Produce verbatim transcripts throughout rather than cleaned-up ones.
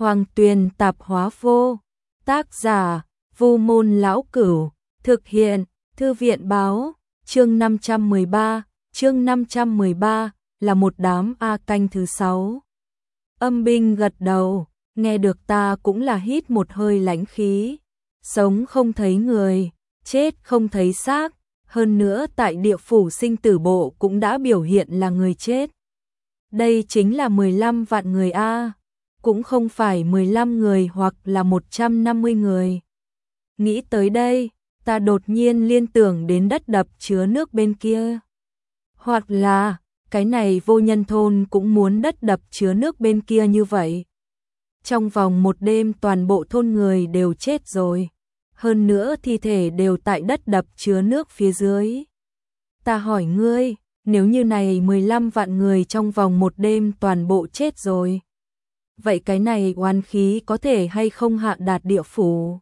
Hoàng Tuyền Tạp Hóa Vô. Tác giả: Vu Môn Lão Cửu. Thực hiện: Thư viện Báo. Chương năm trăm mười ba, chương năm trăm mười ba là một đám A canh thứ sáu. Âm binh gật đầu, nghe được ta cũng là hít một hơi lãnh khí. Sống không thấy người, chết không thấy xác, hơn nữa tại địa phủ sinh tử bộ cũng đã biểu hiện là người chết. Đây chính là mười lăm vạn người A, cũng không phải mười lăm người hoặc là một trăm năm mươi người. Nghĩ tới đây, ta đột nhiên liên tưởng đến đất đập chứa nước bên kia. Hoặc là, cái này Vô Nhân thôn cũng muốn đất đập chứa nước bên kia như vậy. Trong vòng một đêm toàn bộ thôn người đều chết rồi. Hơn nữa thi thể đều tại đất đập chứa nước phía dưới. Ta hỏi ngươi, nếu như này mười lăm vạn người trong vòng một đêm toàn bộ chết rồi, vậy cái này oán khí có thể hay không hạ đạt địa phủ?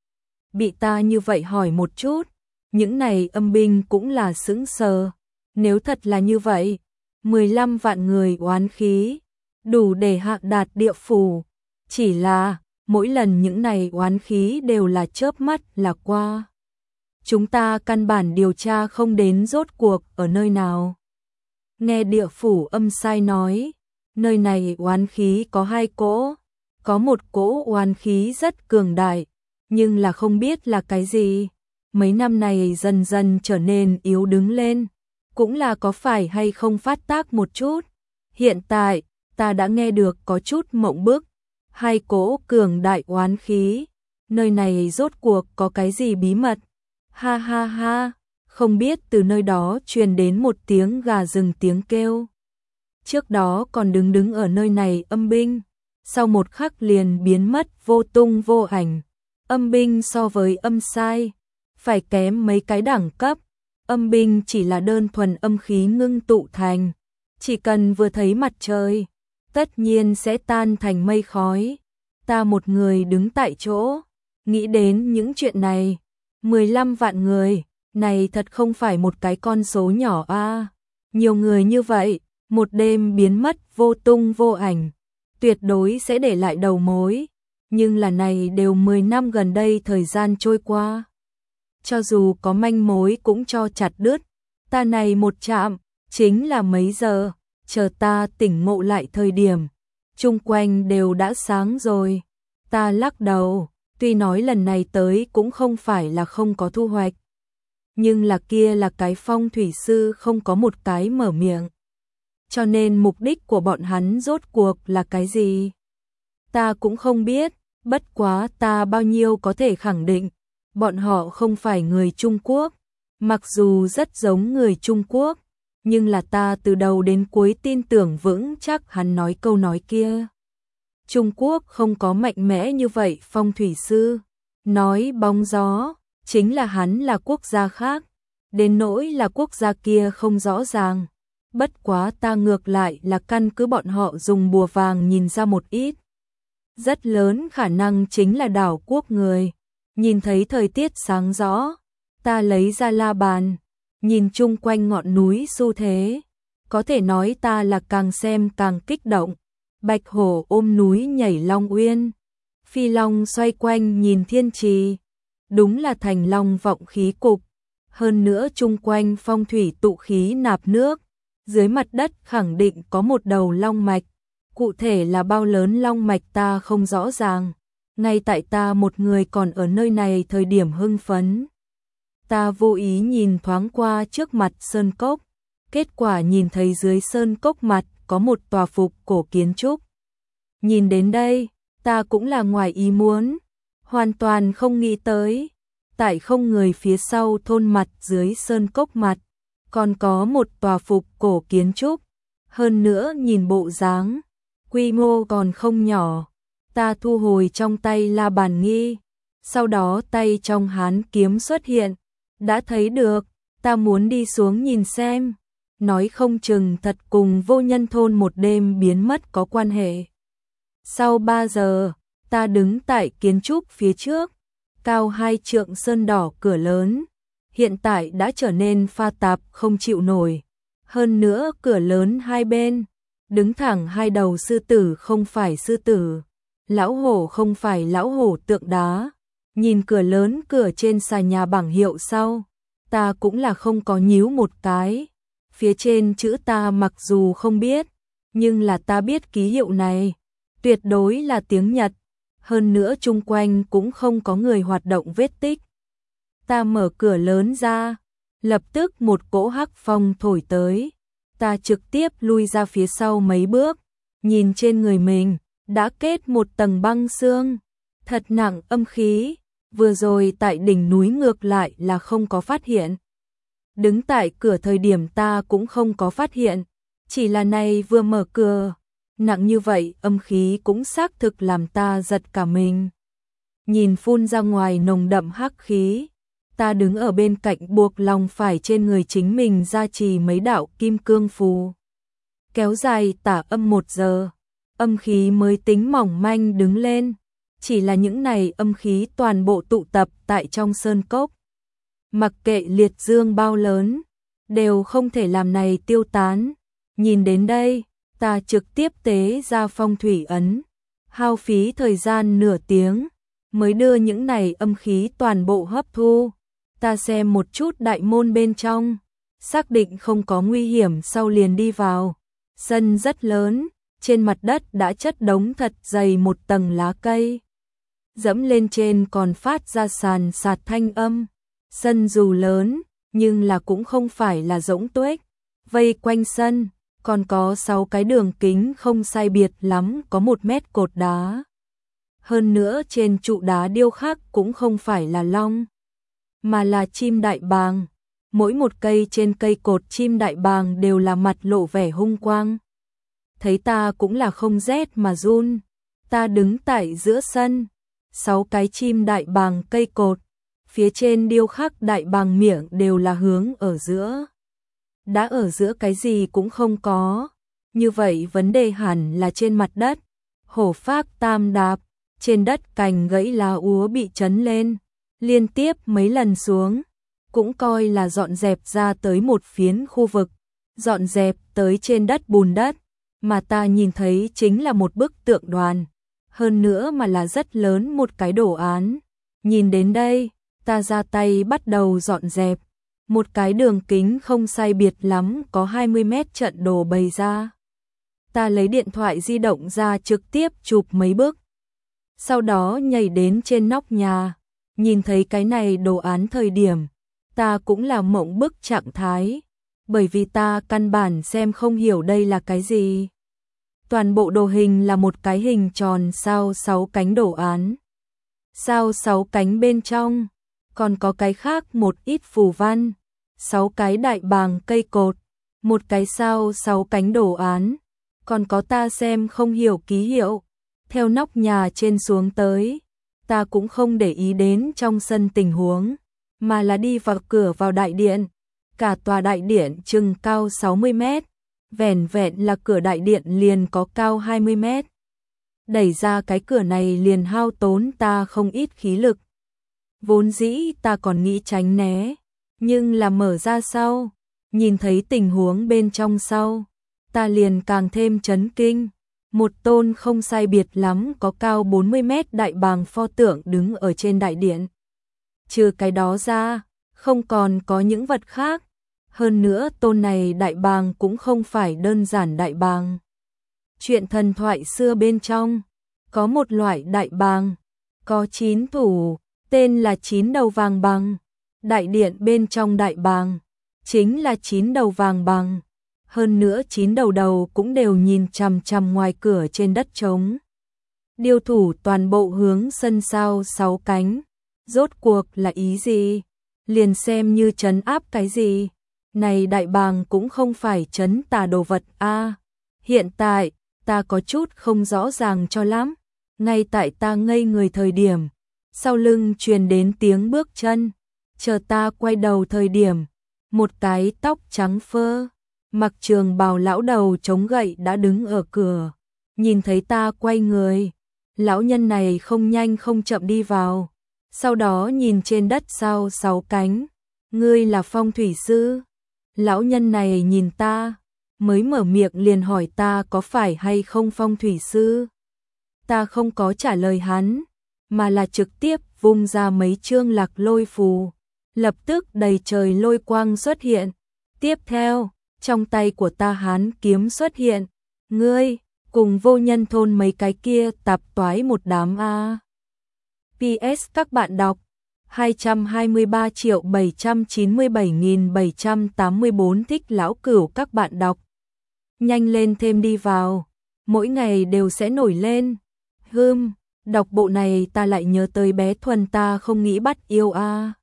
Bị ta như vậy hỏi một chút, những này âm binh cũng là sững sờ. Nếu thật là như vậy, mười lăm vạn người oán khí, đủ để hạ đạt địa phủ. Chỉ là, mỗi lần những này oán khí đều là chớp mắt là qua. Chúng ta căn bản điều tra không đến rốt cuộc ở nơi nào. Nghe địa phủ âm sai nói, nơi này oán khí có hai cỗ, có một cỗ oán khí rất cường đại, nhưng là không biết là cái gì. Mấy năm này dần dần trở nên yếu đứng lên, cũng là có phải hay không phát tác một chút. Hiện tại, ta đã nghe được có chút mộng bức. Hai cỗ cường đại oán khí, nơi này rốt cuộc có cái gì bí mật? Ha ha ha, không biết từ nơi đó truyền đến một tiếng gà rừng tiếng kêu. Trước đó còn đứng đứng ở nơi này âm binh, sau một khắc liền biến mất vô tung vô ảnh. Âm binh so với âm sai, phải kém mấy cái đẳng cấp. Âm binh chỉ là đơn thuần âm khí ngưng tụ thành, chỉ cần vừa thấy mặt trời, tất nhiên sẽ tan thành mây khói. Ta một người đứng tại chỗ, nghĩ đến những chuyện này, mười lăm vạn người, này thật không phải một cái con số nhỏ a. Nhiều người như vậy, một đêm biến mất vô tung vô ảnh, tuyệt đối sẽ để lại đầu mối. Nhưng là này đều mười năm gần đây thời gian trôi qua. Cho dù có manh mối cũng cho chặt đứt. Ta này một chạm, chính là mấy giờ, chờ ta tỉnh ngộ lại thời điểm. Chung quanh đều đã sáng rồi. Ta lắc đầu, tuy nói lần này tới cũng không phải là không có thu hoạch. Nhưng là kia là cái phong thủy sư không có một cái mở miệng. Cho nên mục đích của bọn hắn rốt cuộc là cái gì? Ta cũng không biết, bất quá ta bao nhiêu có thể khẳng định. Bọn họ không phải người Trung Quốc, mặc dù rất giống người Trung Quốc, nhưng là ta từ đầu đến cuối tin tưởng vững chắc hắn nói câu nói kia. Trung Quốc không có mạnh mẽ như vậy phong thủy sư, nói bóng gió, chính là hắn là quốc gia khác, đến nỗi là quốc gia kia không rõ ràng. Bất quá ta ngược lại là căn cứ bọn họ dùng bùa vàng nhìn ra một ít. Rất lớn khả năng chính là đảo quốc người. Nhìn thấy thời tiết sáng rõ, ta lấy ra la bàn, nhìn chung quanh ngọn núi xu thế, có thể nói ta là càng xem càng kích động. Bạch hổ ôm núi nhảy long uyên, phi long xoay quanh nhìn thiên trì, đúng là thành long vọng khí cục. Hơn nữa chung quanh phong thủy tụ khí nạp nước, dưới mặt đất khẳng định có một đầu long mạch, cụ thể là bao lớn long mạch ta không rõ ràng. Ngay tại ta một người còn ở nơi này thời điểm hưng phấn, ta vô ý nhìn thoáng qua trước mặt sơn cốc, kết quả nhìn thấy dưới sơn cốc mặt có một tòa phục cổ kiến trúc. Nhìn đến đây, ta cũng là ngoài ý muốn, hoàn toàn không nghĩ tới, tại không người phía sau thôn mặt dưới sơn cốc mặt, còn có một tòa phục cổ kiến trúc, hơn nữa nhìn bộ dáng, quy mô còn không nhỏ. Ta thu hồi trong tay la bàn nghi, sau đó tay trong hán kiếm xuất hiện, đã thấy được, ta muốn đi xuống nhìn xem, nói không chừng thật cùng Vô Nhân thôn một đêm biến mất có quan hệ. Sau ba giờ, ta đứng tại kiến trúc phía trước, cao hai trượng sơn đỏ cửa lớn, hiện tại đã trở nên pha tạp không chịu nổi. Hơn nữa cửa lớn hai bên, đứng thẳng hai đầu sư tử không phải sư tử, Lão hổ không phải lão hổ tượng đá. Nhìn cửa lớn cửa trên xà nhà bảng hiệu sau, ta cũng là không có nhíu một cái. Phía trên chữ ta mặc dù không biết, nhưng là ta biết ký hiệu này, tuyệt đối là tiếng Nhật. Hơn nữa chung quanh cũng không có người hoạt động vết tích. Ta mở cửa lớn ra, lập tức một cỗ hắc phong thổi tới. Ta trực tiếp lui ra phía sau mấy bước, nhìn trên người mình, đã kết một tầng băng xương. Thật nặng âm khí, vừa rồi tại đỉnh núi ngược lại là không có phát hiện. Đứng tại cửa thời điểm ta cũng không có phát hiện, chỉ là này vừa mở cửa, nặng như vậy âm khí cũng xác thực làm ta giật cả mình. Nhìn phun ra ngoài nồng đậm hắc khí, ta đứng ở bên cạnh buộc lòng phải trên người chính mình gia trì mấy đạo kim cương phù. Kéo dài tả âm một giờ, âm khí mới tính mỏng manh đứng lên, chỉ là những này âm khí toàn bộ tụ tập tại trong sơn cốc. Mặc kệ liệt dương bao lớn, đều không thể làm này tiêu tán. Nhìn đến đây, ta trực tiếp tế ra phong thủy ấn, hao phí thời gian nửa tiếng, mới đưa những này âm khí toàn bộ hấp thu. Ta xem một chút đại môn bên trong, xác định không có nguy hiểm sau liền đi vào. Sân rất lớn, trên mặt đất đã chất đống thật dày một tầng lá cây. Dẫm lên trên còn phát ra sàn sạt thanh âm. Sân dù lớn, nhưng là cũng không phải là rỗng tuếch. Vây quanh sân, còn có sáu cái đường kính không sai biệt lắm có một mét cột đá. Hơn nữa trên trụ đá điêu khắc cũng không phải là long, mà là chim đại bàng. Mỗi một cây trên cây cột chim đại bàng đều là mặt lộ vẻ hung quang. Thấy ta cũng là không rét mà run. Ta đứng tại giữa sân, sáu cái chim đại bàng cây cột, phía trên điêu khắc đại bàng miệng đều là hướng ở giữa. Đã ở giữa cái gì cũng không có. Như vậy vấn đề hẳn là trên mặt đất. Hổ phác tam đạp, trên đất cành gãy lá úa bị chấn lên, liên tiếp mấy lần xuống, cũng coi là dọn dẹp ra tới một phiến khu vực, dọn dẹp tới trên đất bùn đất, mà ta nhìn thấy chính là một bức tượng đoàn, hơn nữa mà là rất lớn một cái đồ án. Nhìn đến đây, ta ra tay bắt đầu dọn dẹp, một cái đường kính không sai biệt lắm có hai mươi mét trận đồ bày ra. Ta lấy điện thoại di động ra trực tiếp chụp mấy bức, sau đó nhảy đến trên nóc nhà, nhìn thấy cái này đồ án thời điểm, ta cũng là mộng bức trạng thái, bởi vì ta căn bản xem không hiểu đây là cái gì. Toàn bộ đồ hình là một cái hình tròn sao sáu cánh đồ án. Sao sáu cánh bên trong, còn có cái khác một ít phù văn, sáu cái đại bàng cây cột, một cái sao sáu cánh đồ án, còn có ta xem không hiểu ký hiệu. Theo nóc nhà trên xuống tới, ta cũng không để ý đến trong sân tình huống, mà là đi vào cửa vào đại điện. Cả tòa đại điện chừng cao sáu mươi mét, vẻn vẹn là cửa đại điện liền có cao hai mươi mét. Đẩy ra cái cửa này liền hao tốn ta không ít khí lực. Vốn dĩ ta còn nghĩ tránh né, nhưng là mở ra sau, nhìn thấy tình huống bên trong sau, ta liền càng thêm chấn kinh. Một tôn không sai biệt lắm có cao bốn mươi mét đại bàng pho tượng đứng ở trên đại điện. Trừ cái đó ra, không còn có những vật khác. Hơn nữa tôn này đại bàng cũng không phải đơn giản đại bàng. Chuyện thần thoại xưa bên trong, có một loại đại bàng, có chín thủ, tên là chín đầu vàng bàng. Đại điện bên trong đại bàng, chính là chín đầu vàng bàng. Hơn nữa chín đầu đầu cũng đều nhìn chằm chằm ngoài cửa trên đất trống. Điêu thủ toàn bộ hướng sân sao sáu cánh. Rốt cuộc là ý gì? Liền xem như trấn áp cái gì? Này đại bàng cũng không phải trấn tà đồ vật a. À, hiện tại, ta có chút không rõ ràng cho lắm. Ngay tại ta ngây người thời điểm, sau lưng truyền đến tiếng bước chân. Chờ ta quay đầu thời điểm, một cái tóc trắng phơ, mặc trường bào lão đầu chống gậy đã đứng ở cửa. Nhìn thấy ta quay người, lão nhân này không nhanh không chậm đi vào. Sau đó nhìn trên đất sao sáu cánh. Ngươi là phong thủy sư? Lão nhân này nhìn ta, mới mở miệng liền hỏi ta có phải hay không phong thủy sư. ta không có trả lời hắn, mà là trực tiếp vung ra mấy chương lạc lôi phù, lập tức đầy trời lôi quang xuất hiện. Tiếp theo, trong tay của ta hán kiếm xuất hiện, ngươi cùng Vô Nhân thôn mấy cái kia tạp toái một đám a. pê ét các bạn đọc hai trăm hai mươi ba triệu bảy trăm chín mươi bảy nghìn bảy trăm tám mươi bốn thích lão cửu các bạn đọc. Nhanh lên thêm đi vào, mỗi ngày đều sẽ nổi lên. Hừm, đọc bộ này ta lại nhớ tới bé Thuần ta không nghĩ bắt yêu a.